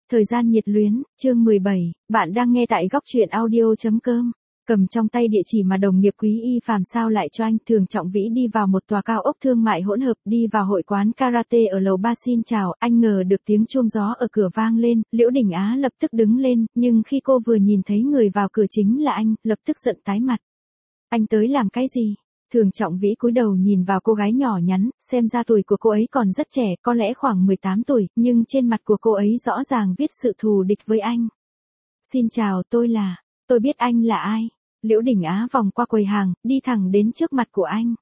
Thời gian nhiệt luyến, chương 17, bạn đang nghe tại góc truyện audio.com. Cầm trong tay địa chỉ mà đồng nghiệp Quý Y Phàm sao lại cho anh. Thường Trọng Vĩ đi vào một tòa cao ốc thương mại hỗn hợp, đi vào hội quán karate ở lầu 3 xin chào. Anh ngờ được tiếng chuông gió ở cửa vang lên, Liễu Đình Á lập tức đứng lên, nhưng khi cô vừa nhìn thấy người vào cửa chính là anh, lập tức giận tái mặt. Anh tới làm cái gì? Thường Trọng Vĩ cúi đầu nhìn vào cô gái nhỏ nhắn, xem ra tuổi của cô ấy còn rất trẻ, có lẽ khoảng 18 tuổi, nhưng trên mặt của cô ấy rõ ràng viết sự thù địch với anh. Xin chào, tôi biết anh là ai. Liễu Đình Á vòng qua quầy hàng, đi thẳng đến trước mặt của anh.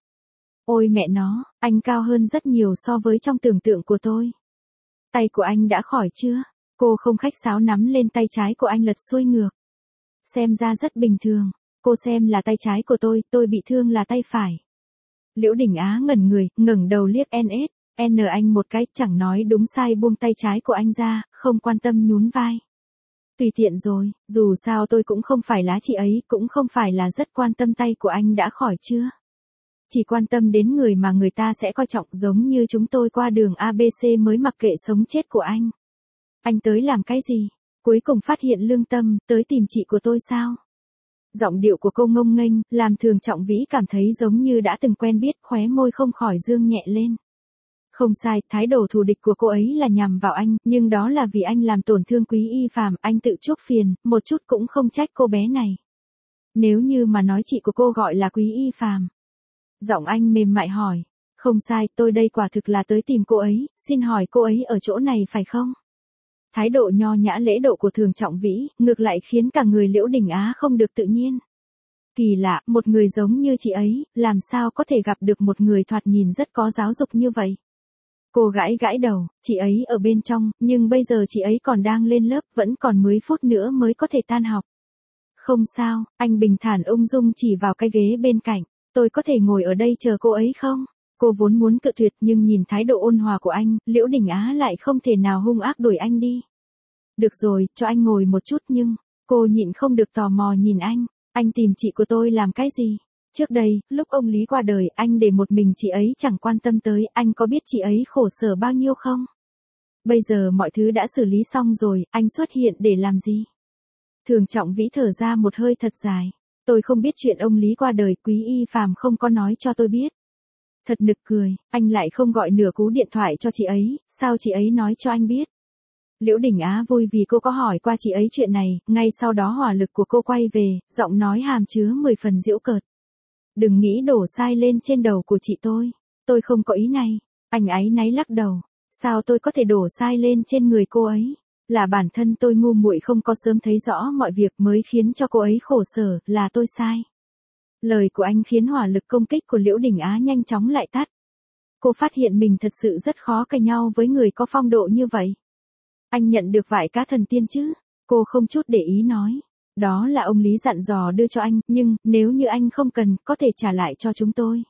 Ôi mẹ nó, anh cao hơn rất nhiều so với trong tưởng tượng của tôi. Tay của anh đã khỏi chưa? Cô không khách sáo nắm lên tay trái của anh lật xuôi ngược. Xem ra rất bình thường. Cô xem là tay trái của tôi bị thương là tay phải. Liễu Đình Á ngẩn người, ngẩng đầu liếc NN anh một cái, chẳng nói đúng sai buông tay trái của anh ra, không quan tâm nhún vai. Tùy tiện rồi, dù sao tôi cũng không phải lá chị ấy, cũng không phải là rất quan tâm tay của anh đã khỏi chưa. Chỉ quan tâm đến người mà người ta sẽ coi trọng, giống như chúng tôi qua đường ABC mới mặc kệ sống chết của anh. Anh tới làm cái gì? Cuối cùng phát hiện lương tâm, tới tìm chị của tôi sao? Giọng điệu của cô ngông nghênh, làm Thường Trọng Vĩ cảm thấy giống như đã từng quen biết, khóe môi không khỏi dương nhẹ lên. Không sai, thái độ thù địch của cô ấy là nhằm vào anh, nhưng đó là vì anh làm tổn thương Quý Y Phàm, anh tự chuốc phiền, một chút cũng không trách cô bé này. Nếu như mà nói chị của cô gọi là Quý Y Phàm. Giọng anh mềm mại hỏi. Không sai, tôi đây quả thực là tới tìm cô ấy, xin hỏi cô ấy ở chỗ này phải không? Thái độ nho nhã lễ độ của Thường Trọng Vĩ, ngược lại khiến cả người Liễu Đình Á không được tự nhiên. Kỳ lạ, một người giống như chị ấy, làm sao có thể gặp được một người thoạt nhìn rất có giáo dục như vậy? Cô gãi đầu, chị ấy ở bên trong, nhưng bây giờ chị ấy còn đang lên lớp, vẫn còn 10 phút nữa mới có thể tan học. Không sao, anh bình thản ung dung chỉ vào cái ghế bên cạnh, tôi có thể ngồi ở đây chờ cô ấy không? Cô vốn muốn cự tuyệt nhưng nhìn thái độ ôn hòa của anh, Liễu Đình Á lại không thể nào hung ác đuổi anh đi. Được rồi, cho anh ngồi một chút nhưng, cô nhịn không được tò mò nhìn anh tìm chị của tôi làm cái gì? Trước đây, lúc ông Lý qua đời, anh để một mình chị ấy chẳng quan tâm tới, anh có biết chị ấy khổ sở bao nhiêu không? Bây giờ mọi thứ đã xử lý xong rồi, anh xuất hiện để làm gì? Thường Trọng Vĩ thở ra một hơi thật dài. Tôi không biết chuyện ông Lý qua đời, Quý Y Phàm không có nói cho tôi biết. Thật nực cười, anh lại không gọi nửa cú điện thoại cho chị ấy, sao chị ấy nói cho anh biết? Liễu Đình Á vui vì cô có hỏi qua chị ấy chuyện này, ngay sau đó hỏa lực của cô quay về, giọng nói hàm chứa 10 phần giễu cợt. Đừng nghĩ đổ sai lên trên đầu của chị tôi không có ý này. Anh áy náy lắc đầu, sao tôi có thể đổ sai lên trên người cô ấy? Là bản thân tôi ngu muội không có sớm thấy rõ mọi việc mới khiến cho cô ấy khổ sở, là tôi sai. Lời của anh khiến hỏa lực công kích của Liễu Đình Á nhanh chóng lại tắt. Cô phát hiện mình thật sự rất khó cãi nhau với người có phong độ như vậy. Anh nhận được vải cá thần tiên chứ? Cô không chút để ý nói. Đó là ông Lý dặn dò đưa cho anh, nhưng, nếu như anh không cần, có thể trả lại cho chúng tôi.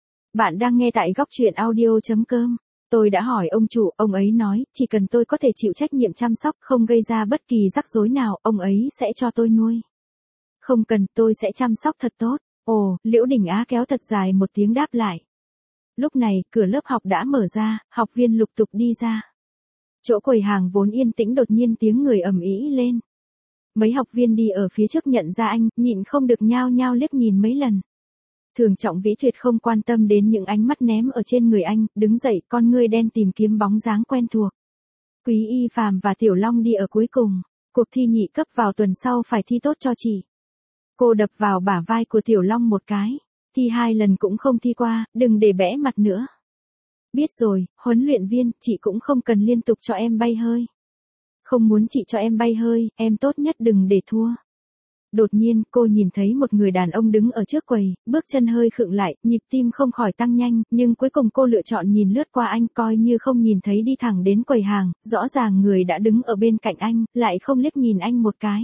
Bạn đang nghe tại góc truyện audio.com. Tôi đã hỏi ông chủ, ông ấy nói, chỉ cần tôi có thể chịu trách nhiệm chăm sóc, không gây ra bất kỳ rắc rối nào, ông ấy sẽ cho tôi nuôi. Không cần, tôi sẽ chăm sóc thật tốt. Ồ, Liễu Đình Á kéo thật dài một tiếng đáp lại. Lúc này, cửa lớp học đã mở ra, học viên lục tục đi ra. Chỗ quầy hàng vốn yên tĩnh đột nhiên tiếng người ầm ĩ lên. Mấy học viên đi ở phía trước nhận ra anh, nhịn không được nhao nhao liếc nhìn mấy lần. Thường Trọng Vĩ tuyệt không quan tâm đến những ánh mắt ném ở trên người anh, đứng dậy, con ngươi đen tìm kiếm bóng dáng quen thuộc. Quý Y Phàm và Tiểu Long đi ở cuối cùng, cuộc thi nhị cấp vào tuần sau phải thi tốt cho chị. Cô đập vào bả vai của Tiểu Long một cái, thi 2 lần cũng không thi qua, đừng để bẽ mặt nữa. Biết rồi, huấn luyện viên, chị cũng không cần liên tục cho em bay hơi. Không muốn chị cho em bay hơi, em tốt nhất đừng để thua. Đột nhiên, cô nhìn thấy một người đàn ông đứng ở trước quầy, bước chân hơi khựng lại, nhịp tim không khỏi tăng nhanh, nhưng cuối cùng cô lựa chọn nhìn lướt qua anh, coi như không nhìn thấy đi thẳng đến quầy hàng, rõ ràng người đã đứng ở bên cạnh anh, lại không liếc nhìn anh một cái.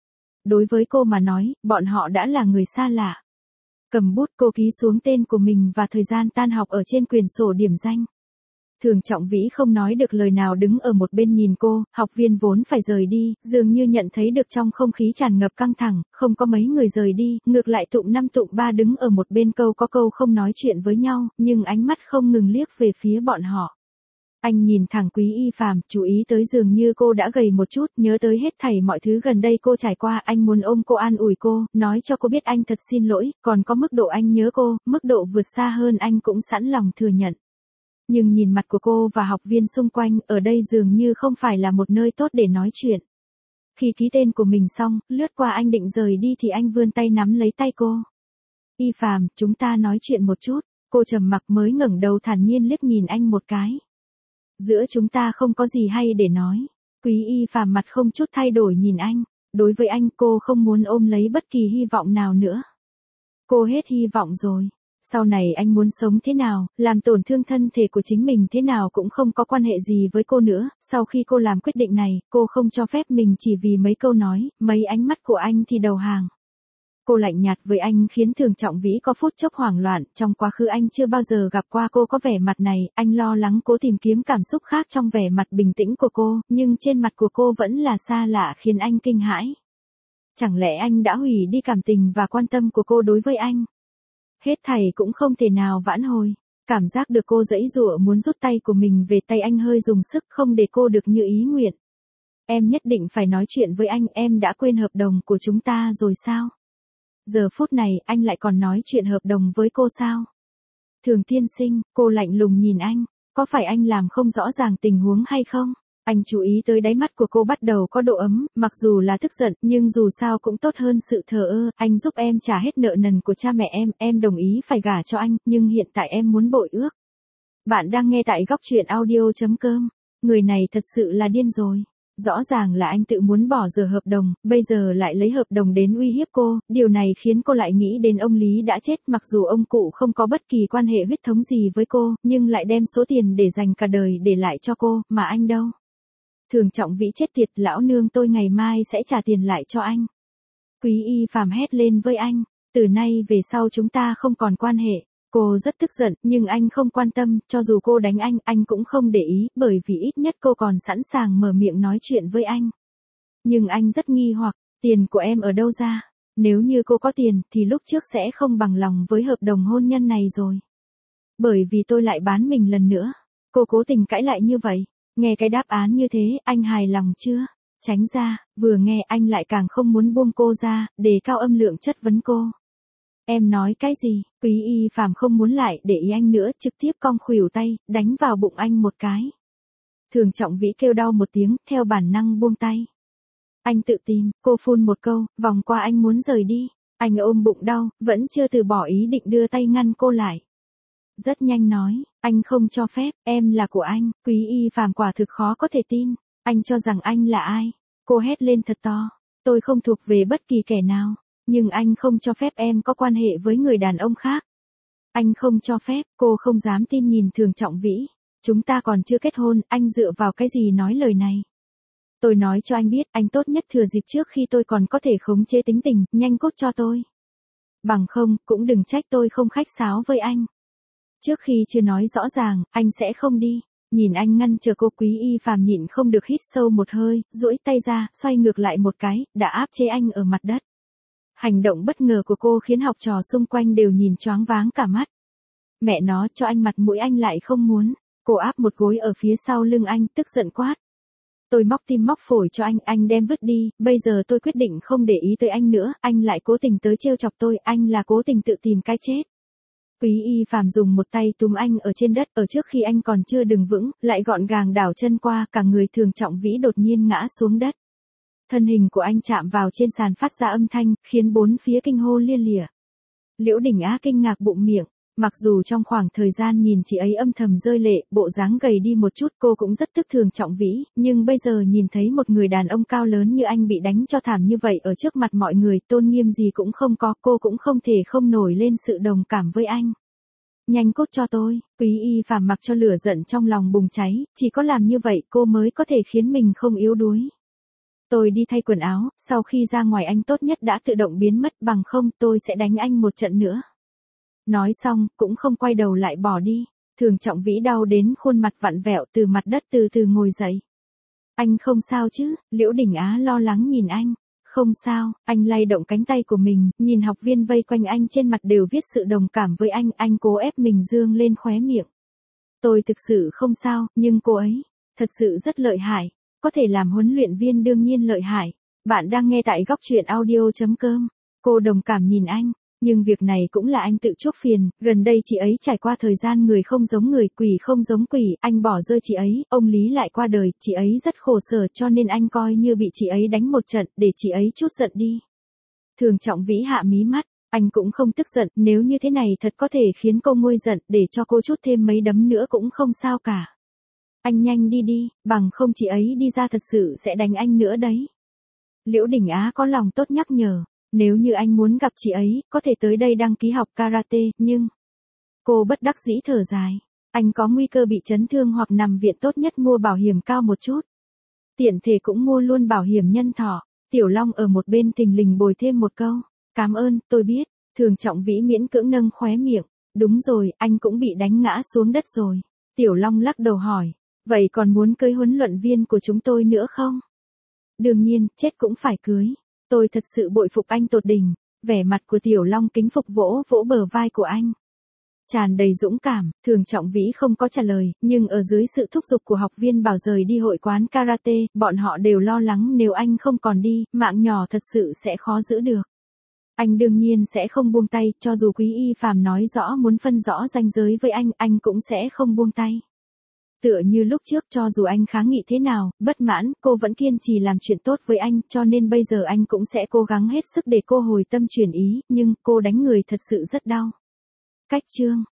Đối với cô mà nói, bọn họ đã là người xa lạ. Cầm bút cô ký xuống tên của mình và thời gian tan học ở trên quyển sổ điểm danh. Thường Trọng Vĩ không nói được lời nào đứng ở một bên nhìn cô, học viên vốn phải rời đi, dường như nhận thấy được trong không khí tràn ngập căng thẳng, không có mấy người rời đi, ngược lại tụm 5 tụm 3 đứng ở một bên câu có câu không nói chuyện với nhau, nhưng ánh mắt không ngừng liếc về phía bọn họ. Anh nhìn thẳng Quý Y Phàm, chú ý tới dường như cô đã gầy một chút, nhớ tới hết thảy mọi thứ gần đây cô trải qua, anh muốn ôm cô an ủi cô, nói cho cô biết anh thật xin lỗi, còn có mức độ anh nhớ cô, mức độ vượt xa hơn anh cũng sẵn lòng thừa nhận. Nhưng nhìn mặt của cô và học viên xung quanh, ở đây dường như không phải là một nơi tốt để nói chuyện. Khi ký tên của mình xong, lướt qua anh định rời đi thì anh vươn tay nắm lấy tay cô. Y Phàm, chúng ta nói chuyện một chút. Cô trầm mặc mới ngẩng đầu thản nhiên liếc nhìn anh một cái. Giữa chúng ta không có gì hay để nói. Quý Y Phàm mặt không chút thay đổi nhìn anh. Đối với anh cô không muốn ôm lấy bất kỳ hy vọng nào nữa. Cô hết hy vọng rồi. Sau này anh muốn sống thế nào, làm tổn thương thân thể của chính mình thế nào cũng không có quan hệ gì với cô nữa. Sau khi cô làm quyết định này, cô không cho phép mình chỉ vì mấy câu nói, mấy ánh mắt của anh thì đầu hàng. Cô lạnh nhạt với anh khiến Thường Trọng Vĩ có phút chốc hoảng loạn, trong quá khứ anh chưa bao giờ gặp qua cô có vẻ mặt này, anh lo lắng cố tìm kiếm cảm xúc khác trong vẻ mặt bình tĩnh của cô, nhưng trên mặt của cô vẫn là xa lạ khiến anh kinh hãi. Chẳng lẽ anh đã hủy đi cảm tình và quan tâm của cô đối với anh? Hết thảy cũng không thể nào vãn hồi. Cảm giác được cô giãy giụa muốn rút tay của mình về tay anh hơi dùng sức không để cô được như ý nguyện. Em nhất định phải nói chuyện với anh, em đã quên hợp đồng của chúng ta rồi sao? Giờ phút này anh lại còn nói chuyện hợp đồng với cô sao? Thường tiên sinh, cô lạnh lùng nhìn anh, có phải anh làm không rõ ràng tình huống hay không? Anh chú ý tới đáy mắt của cô bắt đầu có độ ấm, mặc dù là tức giận, nhưng dù sao cũng tốt hơn sự thờ ơ, anh giúp em trả hết nợ nần của cha mẹ em đồng ý phải gả cho anh, nhưng hiện tại em muốn bội ước. Bạn đang nghe tại góc truyện audio.com, người này thật sự là điên rồi. Rõ ràng là anh tự muốn bỏ giờ hợp đồng, bây giờ lại lấy hợp đồng đến uy hiếp cô, điều này khiến cô lại nghĩ đến ông Lý đã chết, mặc dù ông cụ không có bất kỳ quan hệ huyết thống gì với cô, nhưng lại đem số tiền để dành cả đời để lại cho cô, mà anh đâu. Thường Trọng Vĩ chết tiệt, lão nương tôi ngày mai sẽ trả tiền lại cho anh. Quý Y Phàm hét lên với anh, từ nay về sau chúng ta không còn quan hệ. Cô rất tức giận, nhưng anh không quan tâm, cho dù cô đánh anh cũng không để ý, bởi vì ít nhất cô còn sẵn sàng mở miệng nói chuyện với anh. Nhưng anh rất nghi hoặc, tiền của em ở đâu ra? Nếu như cô có tiền, thì lúc trước sẽ không bằng lòng với hợp đồng hôn nhân này rồi. Bởi vì tôi lại bán mình lần nữa. Cô cố tình cãi lại như vậy. Nghe cái đáp án như thế, anh hài lòng chưa? Tránh ra, vừa nghe anh lại càng không muốn buông cô ra, đề cao âm lượng chất vấn cô. Em nói cái gì? Quý Y Phàm không muốn lại để ý anh nữa, trực tiếp cong khuỷu tay, đánh vào bụng anh một cái. Thường Trọng Vĩ kêu đau một tiếng, theo bản năng buông tay. Anh tự tìm, cô phun một câu, vòng qua anh muốn rời đi. Anh ôm bụng đau, vẫn chưa từ bỏ ý định đưa tay ngăn cô lại. Rất nhanh nói, anh không cho phép, em là của anh. Quý Y Phàm quả thực khó có thể tin. Anh cho rằng anh là ai? Cô hét lên thật to. Tôi không thuộc về bất kỳ kẻ nào. Nhưng anh không cho phép em có quan hệ với người đàn ông khác. Anh không cho phép, cô không dám tin nhìn Thường Trọng Vĩ. Chúng ta còn chưa kết hôn, anh dựa vào cái gì nói lời này? Tôi nói cho anh biết, anh tốt nhất thừa dịp trước khi tôi còn có thể khống chế tính tình, nhanh cốt cho tôi. Bằng không, cũng đừng trách tôi không khách sáo với anh. Trước khi chưa nói rõ ràng, anh sẽ không đi. Nhìn anh ngăn chờ cô, Quý Y Phàm nhịn không được hít sâu một hơi, duỗi tay ra, xoay ngược lại một cái, đã áp chế anh ở mặt đất. Hành động bất ngờ của cô khiến học trò xung quanh đều nhìn choáng váng cả mắt. Mẹ nó, cho anh mặt mũi anh lại không muốn. Cô áp một gối ở phía sau lưng anh, tức giận quát. Tôi móc tim móc phổi cho anh đem vứt đi, bây giờ tôi quyết định không để ý tới anh nữa, anh lại cố tình tới trêu chọc tôi, anh là cố tình tự tìm cái chết. Quý Y Phàm dùng một tay túm anh ở trên đất, ở trước khi anh còn chưa đứng vững, lại gọn gàng đảo chân qua, cả người Thường Trọng Vĩ đột nhiên ngã xuống đất. Thân hình của anh chạm vào trên sàn phát ra âm thanh, khiến bốn phía kinh hô liên lịa. Liễu Đình Á kinh ngạc bụng miệng, mặc dù trong khoảng thời gian nhìn chị ấy âm thầm rơi lệ, bộ dáng gầy đi một chút, cô cũng rất tức Thường Trọng Vĩ, nhưng bây giờ nhìn thấy một người đàn ông cao lớn như anh bị đánh cho thảm như vậy ở trước mặt mọi người, tôn nghiêm gì cũng không có, cô cũng không thể không nổi lên sự đồng cảm với anh. Nhanh cốt cho tôi, Quý Y Phàm mặc cho lửa giận trong lòng bùng cháy, chỉ có làm như vậy cô mới có thể khiến mình không yếu đuối. Tôi đi thay quần áo, sau khi ra ngoài anh tốt nhất đã tự động biến mất, bằng không tôi sẽ đánh anh một trận nữa. Nói xong, cũng không quay đầu lại bỏ đi. Thường Trọng Vĩ đau đến khuôn mặt vặn vẹo, từ mặt đất từ từ ngồi dậy. Anh không sao chứ? Liễu Đình Á lo lắng nhìn anh. Không sao, anh lay động cánh tay của mình, nhìn học viên vây quanh anh trên mặt đều viết sự đồng cảm với anh cố ép mình dương lên khóe miệng. Tôi thực sự không sao, nhưng cô ấy, thật sự rất lợi hại. Có thể làm huấn luyện viên đương nhiên lợi hại. Bạn đang nghe tại góc chuyện audio.com. Cô đồng cảm nhìn anh. Nhưng việc này cũng là anh tự chuốc phiền, gần đây chị ấy trải qua thời gian người không giống người, quỷ không giống quỷ, anh bỏ rơi chị ấy, ông Lý lại qua đời, chị ấy rất khổ sở cho nên anh coi như bị chị ấy đánh một trận để chị ấy trút giận đi. Thường Trọng Vĩ hạ mí mắt, anh cũng không tức giận, nếu như thế này thật có thể khiến cô nguôi giận, để cho cô trút thêm mấy đấm nữa cũng không sao cả. Anh nhanh đi đi, bằng không chị ấy đi ra thật sự sẽ đánh anh nữa đấy. Liễu Đình Á có lòng tốt nhắc nhở. Nếu như anh muốn gặp chị ấy, có thể tới đây đăng ký học karate, nhưng... Cô bất đắc dĩ thở dài. Anh có nguy cơ bị chấn thương hoặc nằm viện, tốt nhất mua bảo hiểm cao một chút. Tiện thể cũng mua luôn bảo hiểm nhân thọ. Tiểu Long ở một bên thình lình bồi thêm một câu. Cảm ơn, tôi biết. Thường Trọng Vĩ miễn cưỡng nâng khóe miệng. Đúng rồi, anh cũng bị đánh ngã xuống đất rồi. Tiểu Long lắc đầu hỏi. Vậy còn muốn cưới huấn luyện viên của chúng tôi nữa không? Đương nhiên, chết cũng phải cưới. Tôi thật sự bội phục anh tột đỉnh. Vẻ mặt của Tiểu Long kính phục vỗ vỗ bờ vai của anh. Tràn đầy dũng cảm, Thường Trọng Vĩ không có trả lời, nhưng ở dưới sự thúc giục của học viên bảo rời đi hội quán karate, bọn họ đều lo lắng nếu anh không còn đi, mạng nhỏ thật sự sẽ khó giữ được. Anh đương nhiên sẽ không buông tay, cho dù Quý Y Phàm nói rõ muốn phân rõ ranh giới với anh cũng sẽ không buông tay. Tựa như lúc trước, cho dù anh kháng nghị thế nào, bất mãn, cô vẫn kiên trì làm chuyện tốt với anh, cho nên bây giờ anh cũng sẽ cố gắng hết sức để cô hồi tâm chuyển ý, nhưng cô đánh người thật sự rất đau. Cách chương